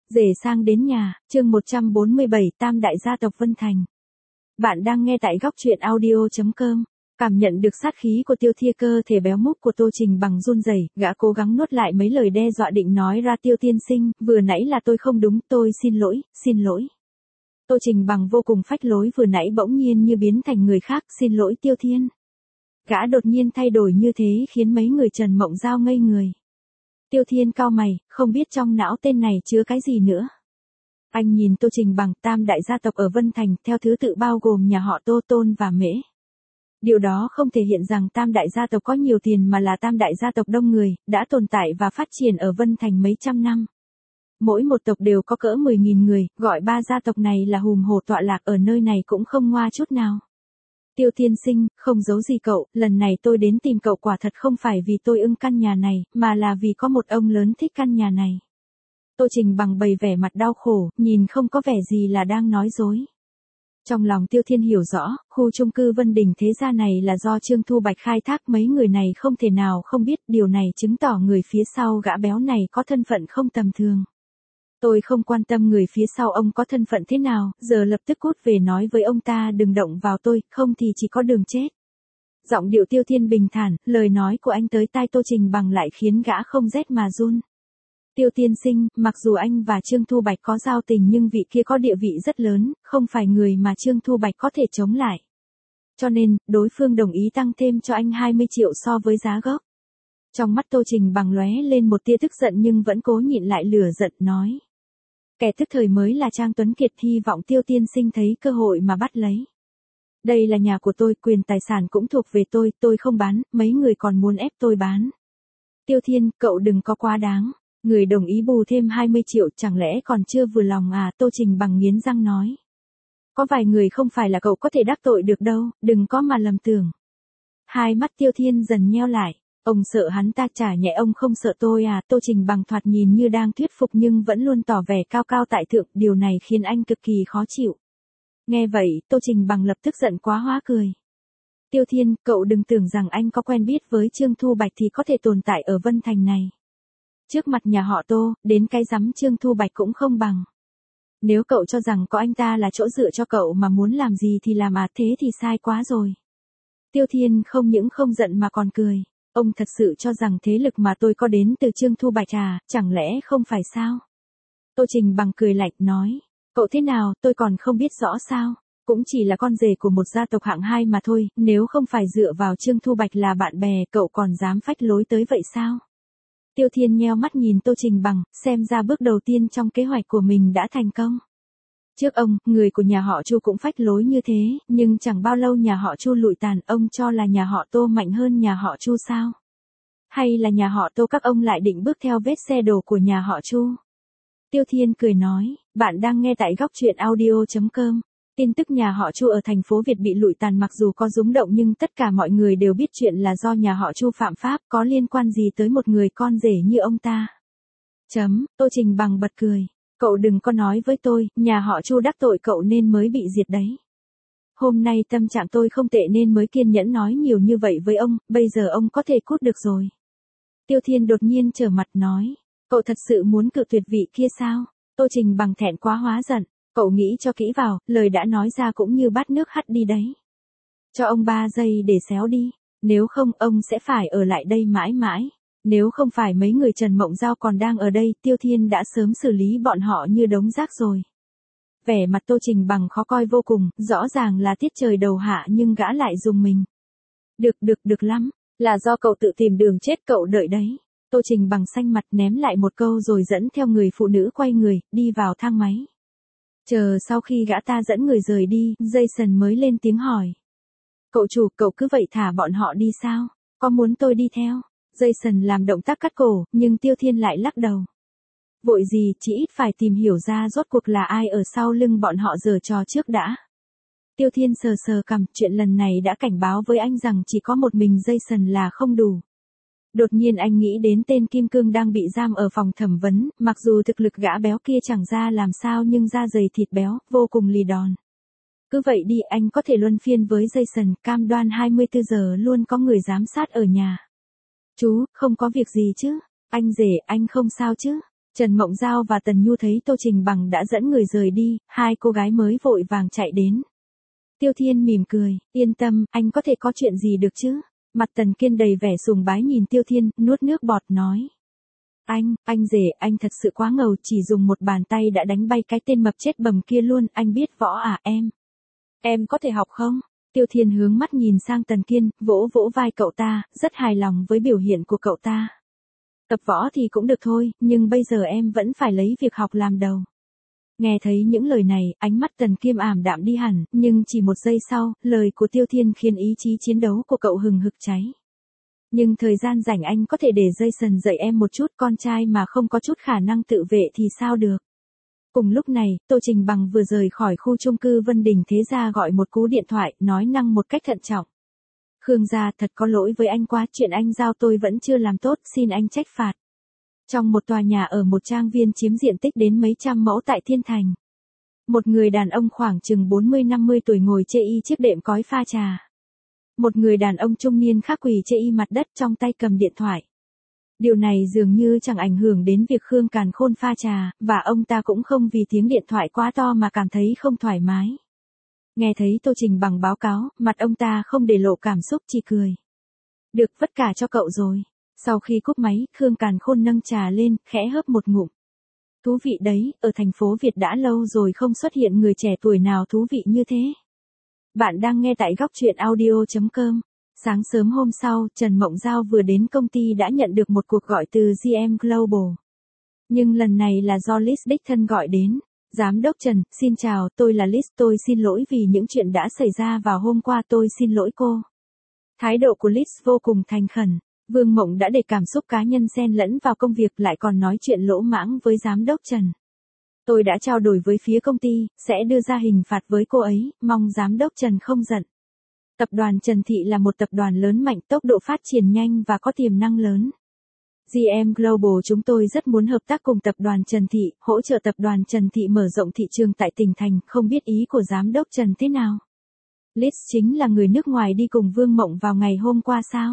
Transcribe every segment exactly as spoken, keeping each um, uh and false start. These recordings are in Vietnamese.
Rể sang đến nhà, chương một trăm bốn mươi bảy Tam đại gia tộc Vân Thành. Bạn đang nghe tại góc truyện audio chấm com. Cảm nhận được sát khí của Tiêu Thiên, cơ thể béo múc của Tô Trình Bằng run rẩy, gã cố gắng nuốt lại mấy lời đe dọa định nói ra. Tiêu tiên sinh, vừa nãy là tôi không đúng, tôi xin lỗi, xin lỗi. Tô Trình Bằng vô cùng phách lối, vừa nãy bỗng nhiên như biến thành người khác. Xin lỗi Tiêu Thiên. Gã đột nhiên thay đổi như thế khiến mấy người Trần Mộng Giao ngây người. Tiêu Thiên cau mày, không biết trong não tên này chứa cái gì nữa. Anh nhìn Tô Trình Bằng, tam đại gia tộc ở Vân Thành, theo thứ tự bao gồm nhà họ Tô, Tôn và Mễ. Điều đó không thể hiện rằng tam đại gia tộc có nhiều tiền mà là tam đại gia tộc đông người, đã tồn tại và phát triển ở Vân Thành mấy trăm năm. Mỗi một tộc đều có cỡ mười nghìn người, gọi ba gia tộc này là hùm hồ tọa lạc ở nơi này cũng không ngoa chút nào. Tiêu tiên sinh, không giấu gì cậu, lần này tôi đến tìm cậu quả thật không phải vì tôi ưng căn nhà này, mà là vì có một ông lớn thích căn nhà này. Tô Trình Bằng bày vẻ mặt đau khổ, nhìn không có vẻ gì là đang nói dối. Trong lòng Tiêu Thiên hiểu rõ, khu chung cư Vân Đình Thế Gia này là do Trương Thu Bạch khai thác, mấy người này không thể nào không biết, điều này chứng tỏ người phía sau gã béo này có thân phận không tầm thường. Tôi không quan tâm người phía sau ông có thân phận thế nào, giờ lập tức cút về nói với ông ta đừng động vào tôi, không thì chỉ có đường chết. Giọng điệu Tiêu Thiên bình thản, lời nói của anh tới tai Tô Trình Bằng lại khiến gã không rét mà run. Tiêu tiên sinh, mặc dù anh và Trương Thu Bạch có giao tình nhưng vị kia có địa vị rất lớn, không phải người mà Trương Thu Bạch có thể chống lại. Cho nên, đối phương đồng ý tăng thêm cho anh hai mươi triệu so với giá gốc. Trong mắt Tô Trình Bằng lóe lên một tia tức giận nhưng vẫn cố nhịn lại lửa giận nói. Kẻ tức thời mới là Trang Tuấn Kiệt, hy vọng Tiêu tiên sinh thấy cơ hội mà bắt lấy. Đây là nhà của tôi, quyền tài sản cũng thuộc về tôi, tôi không bán, mấy người còn muốn ép tôi bán. Tiêu Thiên, cậu đừng có quá đáng. Người đồng ý bù thêm hai mươi triệu chẳng lẽ còn chưa vừa lòng à? Tô Trình Bằng nghiến răng nói. Có vài người không phải là cậu có thể đắc tội được đâu, đừng có mà lầm tưởng. Hai mắt Tiêu Thiên dần nheo lại. Ông sợ hắn ta trả nhẹ, ông không sợ tôi à? Tô Trình Bằng thoạt nhìn như đang thuyết phục nhưng vẫn luôn tỏ vẻ cao cao tại thượng, điều này khiến anh cực kỳ khó chịu. Nghe vậy, Tô Trình Bằng lập tức giận quá hóa cười. Tiêu Thiên, cậu đừng tưởng rằng anh có quen biết với Trương Thu Bạch thì có thể tồn tại ở Vân Thành này. Trước mặt nhà họ Tô, đến cái rắm Trương Thu Bạch cũng không bằng. Nếu cậu cho rằng có anh ta là chỗ dựa cho cậu mà muốn làm gì thì làm à, thế thì sai quá rồi. Tiêu Thiên không những không giận mà còn cười. Ông thật sự cho rằng thế lực mà tôi có đến từ Trương Thu Bạch à, chẳng lẽ không phải sao? Tô Trình Bằng cười lạnh nói. Cậu thế nào, tôi còn không biết rõ sao? Cũng chỉ là con rể của một gia tộc hạng hai mà thôi, nếu không phải dựa vào Trương Thu Bạch là bạn bè, cậu còn dám phách lối tới vậy sao? Tiêu Thiên nheo mắt nhìn Tô Trình Bằng, xem ra bước đầu tiên trong kế hoạch của mình đã thành công. Trước ông, người của nhà họ Chu cũng phách lối như thế, nhưng chẳng bao lâu nhà họ Chu lụi tàn, ông cho là nhà họ Tô mạnh hơn nhà họ Chu sao? Hay là nhà họ Tô các ông lại định bước theo vết xe đổ của nhà họ Chu? Tiêu Thiên cười nói, bạn đang nghe tại góc truyện audio chấm com. Tin tức nhà họ Chu ở thành phố Việt bị lụi tàn mặc dù có rúng động nhưng tất cả mọi người đều biết chuyện là do nhà họ Chu phạm pháp, có liên quan gì tới một người con rể như ông ta. Chấm, Tô Trình Bằng bật cười. Cậu đừng có nói với tôi, nhà họ Chu đắc tội cậu nên mới bị diệt đấy. Hôm nay tâm trạng tôi không tệ nên mới kiên nhẫn nói nhiều như vậy với ông, bây giờ ông có thể cút được rồi. Tiêu Thiên đột nhiên trở mặt nói, cậu thật sự muốn cự tuyệt vị kia sao? Tô Trình Bằng thẹn quá hóa giận. Cậu nghĩ cho kỹ vào, lời đã nói ra cũng như bát nước hắt đi đấy. Cho ông ba giây để xéo đi, nếu không ông sẽ phải ở lại đây mãi mãi. Nếu không phải mấy người Trần Mộng Giao còn đang ở đây, Tiêu Thiên đã sớm xử lý bọn họ như đống rác rồi. Vẻ mặt Tô Trình Bằng khó coi vô cùng, rõ ràng là tiết trời đầu hạ nhưng gã lại dùng mình. Được được được lắm, là do cậu tự tìm đường chết, cậu đợi đấy. Tô Trình Bằng xanh mặt ném lại một câu rồi dẫn theo người phụ nữ quay người, đi vào thang máy. Chờ sau khi gã ta dẫn người rời đi, Jason mới lên tiếng hỏi. Cậu chủ, cậu cứ vậy thả bọn họ đi sao? Có muốn tôi đi theo? Jason làm động tác cắt cổ, nhưng Tiêu Thiên lại lắc đầu. Vội gì, chỉ ít phải tìm hiểu ra rốt cuộc là ai ở sau lưng bọn họ giở trò trước đã. Tiêu Thiên sờ sờ cằm, chuyện lần này đã cảnh báo với anh rằng chỉ có một mình Jason là không đủ. Đột nhiên anh nghĩ đến tên Kim Cương đang bị giam ở phòng thẩm vấn, mặc dù thực lực gã béo kia chẳng ra làm sao nhưng da dày thịt béo, vô cùng lì đòn. Cứ vậy đi, anh có thể luân phiên với Jason, cam đoan hai mươi tư giờ luôn có người giám sát ở nhà. Chú, không có việc gì chứ? Anh rể, anh không sao chứ? Trần Mộng Giao và Tần Nhu thấy Tô Trình Bằng đã dẫn người rời đi, hai cô gái mới vội vàng chạy đến. Tiêu Thiên mỉm cười, yên tâm, anh có thể có chuyện gì được chứ? Mặt Tần Kiên đầy vẻ sùng bái nhìn Tiêu Thiên, nuốt nước bọt nói. Anh, anh rể, anh thật sự quá ngầu, chỉ dùng một bàn tay đã đánh bay cái tên mập chết bầm kia luôn, anh biết võ à em? Em có thể học không? Tiêu Thiên hướng mắt nhìn sang Tần Kiên, vỗ vỗ vai cậu ta, rất hài lòng với biểu hiện của cậu ta. Tập võ thì cũng được thôi, nhưng bây giờ em vẫn phải lấy việc học làm đầu. Nghe thấy những lời này, ánh mắt Tần Kiên ảm đạm đi hẳn, nhưng chỉ một giây sau, lời của Tiêu Thiên khiến ý chí chiến đấu của cậu hừng hực cháy. Nhưng thời gian rảnh anh có thể để Jason dạy em một chút, con trai mà không có chút khả năng tự vệ thì sao được. Cùng lúc này, Tô Trình Bằng vừa rời khỏi khu chung cư Vân Đình Thế Gia gọi một cú điện thoại, nói năng một cách thận trọng. Khương gia, thật có lỗi với anh quá, chuyện anh giao tôi vẫn chưa làm tốt, xin anh trách phạt. Trong một tòa nhà ở một trang viên chiếm diện tích đến mấy trăm mẫu tại Thiên Thành. Một người đàn ông khoảng chừng bốn mươi năm mươi tuổi ngồi chê y chiếc đệm cói pha trà. Một người đàn ông trung niên khác quỳ chê y mặt đất trong tay cầm điện thoại. Điều này dường như chẳng ảnh hưởng đến việc Khương Càn Khôn pha trà, và ông ta cũng không vì tiếng điện thoại quá to mà cảm thấy không thoải mái. Nghe thấy Tô Trình Bằng báo cáo, mặt ông ta không để lộ cảm xúc, chỉ cười. Được, vất cả cho cậu rồi. Sau khi cúp máy, Khương Càn Khôn nâng trà lên, khẽ hớp một ngụm. Thú vị đấy, ở thành phố Việt đã lâu rồi không xuất hiện người trẻ tuổi nào thú vị như thế. Bạn đang nghe tại góc truyện audio chấm com. Sáng sớm hôm sau, Trần Mộng Giao vừa đến công ty đã nhận được một cuộc gọi từ giê em Global. Nhưng lần này là do Liz đích thân gọi đến. Giám đốc Trần, xin chào, tôi là Liz, tôi xin lỗi vì những chuyện đã xảy ra vào hôm qua, tôi xin lỗi cô. Thái độ của Liz vô cùng thành khẩn. Vương Mộng đã để cảm xúc cá nhân xen lẫn vào công việc, lại còn nói chuyện lỗ mãng với giám đốc Trần. Tôi đã trao đổi với phía công ty, sẽ đưa ra hình phạt với cô ấy, mong giám đốc Trần không giận. Tập đoàn Trần Thị là một tập đoàn lớn mạnh, tốc độ phát triển nhanh và có tiềm năng lớn. giê em Global chúng tôi rất muốn hợp tác cùng tập đoàn Trần Thị, hỗ trợ tập đoàn Trần Thị mở rộng thị trường tại tỉnh thành, không biết ý của giám đốc Trần thế nào. Liz chính là người nước ngoài đi cùng Vương Mộng vào ngày hôm qua sao?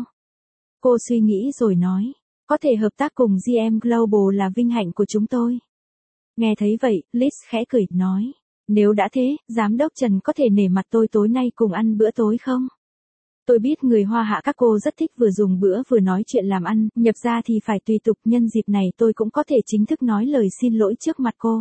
Cô suy nghĩ rồi nói, có thể hợp tác cùng giê em Global là vinh hạnh của chúng tôi. Nghe thấy vậy, Liz khẽ cười, nói, nếu đã thế, giám đốc Trần có thể nể mặt tôi tối nay cùng ăn bữa tối không? Tôi biết người Hoa Hạ các cô rất thích vừa dùng bữa vừa nói chuyện làm ăn, nhập ra thì phải tùy tục, nhân dịp này tôi cũng có thể chính thức nói lời xin lỗi trước mặt cô.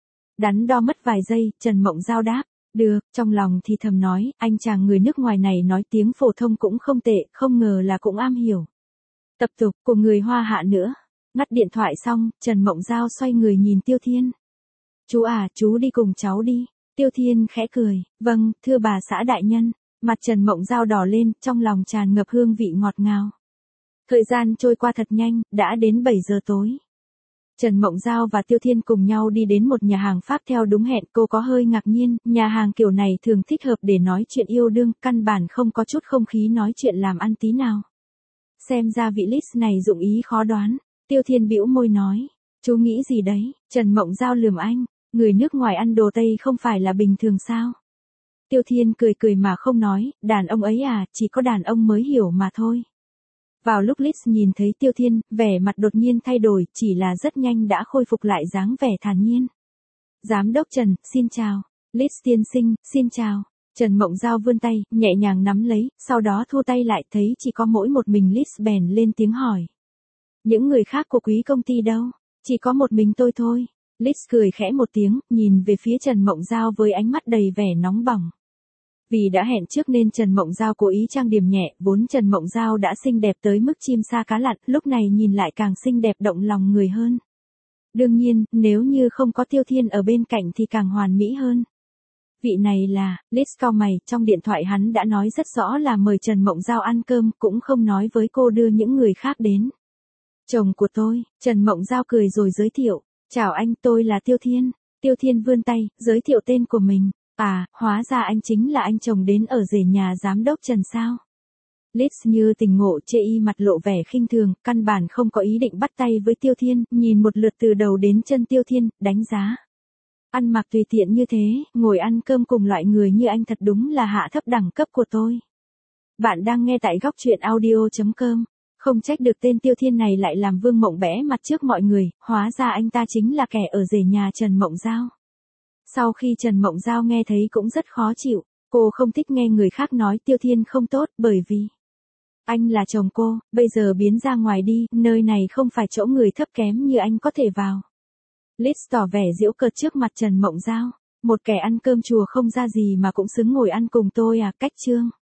Đắn đo mất vài giây, Trần Mộng Giao đáp, được, trong lòng thì thầm nói, anh chàng người nước ngoài này nói tiếng phổ thông cũng không tệ, không ngờ là cũng am hiểu tập tục của người Hoa Hạ nữa. Ngắt điện thoại xong, Trần Mộng Giao xoay người nhìn Tiêu Thiên. Chú à, chú đi cùng cháu đi. Tiêu Thiên khẽ cười, vâng, thưa bà xã đại nhân. Mặt Trần Mộng Giao đỏ lên, trong lòng tràn ngập hương vị ngọt ngào. Thời gian trôi qua thật nhanh, đã đến bảy giờ tối. Trần Mộng Giao và Tiêu Thiên cùng nhau đi đến một nhà hàng Pháp theo đúng hẹn, cô có hơi ngạc nhiên, nhà hàng kiểu này thường thích hợp để nói chuyện yêu đương, căn bản không có chút không khí nói chuyện làm ăn tí nào. Xem ra vị Liz này dụng ý khó đoán. Tiêu Thiên bĩu môi nói, chú nghĩ gì đấy? Trần Mộng Giao lườm anh, người nước ngoài ăn đồ Tây không phải là bình thường sao? Tiêu Thiên cười cười mà không nói, đàn ông ấy à, chỉ có đàn ông mới hiểu mà thôi. Vào lúc Liz nhìn thấy Tiêu Thiên, vẻ mặt đột nhiên thay đổi, chỉ là rất nhanh đã khôi phục lại dáng vẻ thản nhiên. Giám đốc Trần, xin chào. Liz tiên sinh, xin chào. Trần Mộng Giao vươn tay, nhẹ nhàng nắm lấy, sau đó thu tay lại, thấy chỉ có mỗi một mình Liz bèn lên tiếng hỏi. Những người khác của quý công ty đâu? Chỉ có một mình tôi thôi. Liz cười khẽ một tiếng, nhìn về phía Trần Mộng Giao với ánh mắt đầy vẻ nóng bỏng. Vì đã hẹn trước nên Trần Mộng Giao cố ý trang điểm nhẹ, vốn Trần Mộng Giao đã xinh đẹp tới mức chim sa cá lặn, lúc này nhìn lại càng xinh đẹp động lòng người hơn. Đương nhiên, nếu như không có Tiêu Thiên ở bên cạnh thì càng hoàn mỹ hơn. Vị này là, Liz cau mày, trong điện thoại hắn đã nói rất rõ là mời Trần Mộng Giao ăn cơm, cũng không nói với cô đưa những người khác đến. Chồng của tôi, Trần Mộng Giao cười rồi giới thiệu, chào anh, tôi là Tiêu Thiên. Tiêu Thiên vươn tay, giới thiệu tên của mình. À, hóa ra anh chính là anh chồng đến ở rể nhà giám đốc Trần sao? Liz như tình ngộ chê y mặt lộ vẻ khinh thường, căn bản không có ý định bắt tay với Tiêu Thiên, nhìn một lượt từ đầu đến chân Tiêu Thiên, đánh giá. Ăn mặc tùy tiện như thế, ngồi ăn cơm cùng loại người như anh thật đúng là hạ thấp đẳng cấp của tôi. Bạn đang nghe tại góc truyện audio chấm com. Không trách được tên Tiêu Thiên này lại làm Vương Mộng bẽ mặt trước mọi người, hóa ra anh ta chính là kẻ ở rể nhà Trần Mộng Giao. Sau khi Trần Mộng Giao nghe thấy cũng rất khó chịu, cô không thích nghe người khác nói Tiêu Thiên không tốt bởi vì anh là chồng cô, bây giờ biến ra ngoài đi, nơi này không phải chỗ người thấp kém như anh có thể vào. Liz tỏ vẻ giễu cợt trước mặt Trần Mộng Giao, một kẻ ăn cơm chùa không ra gì mà cũng xứng ngồi ăn cùng tôi à, cách trương.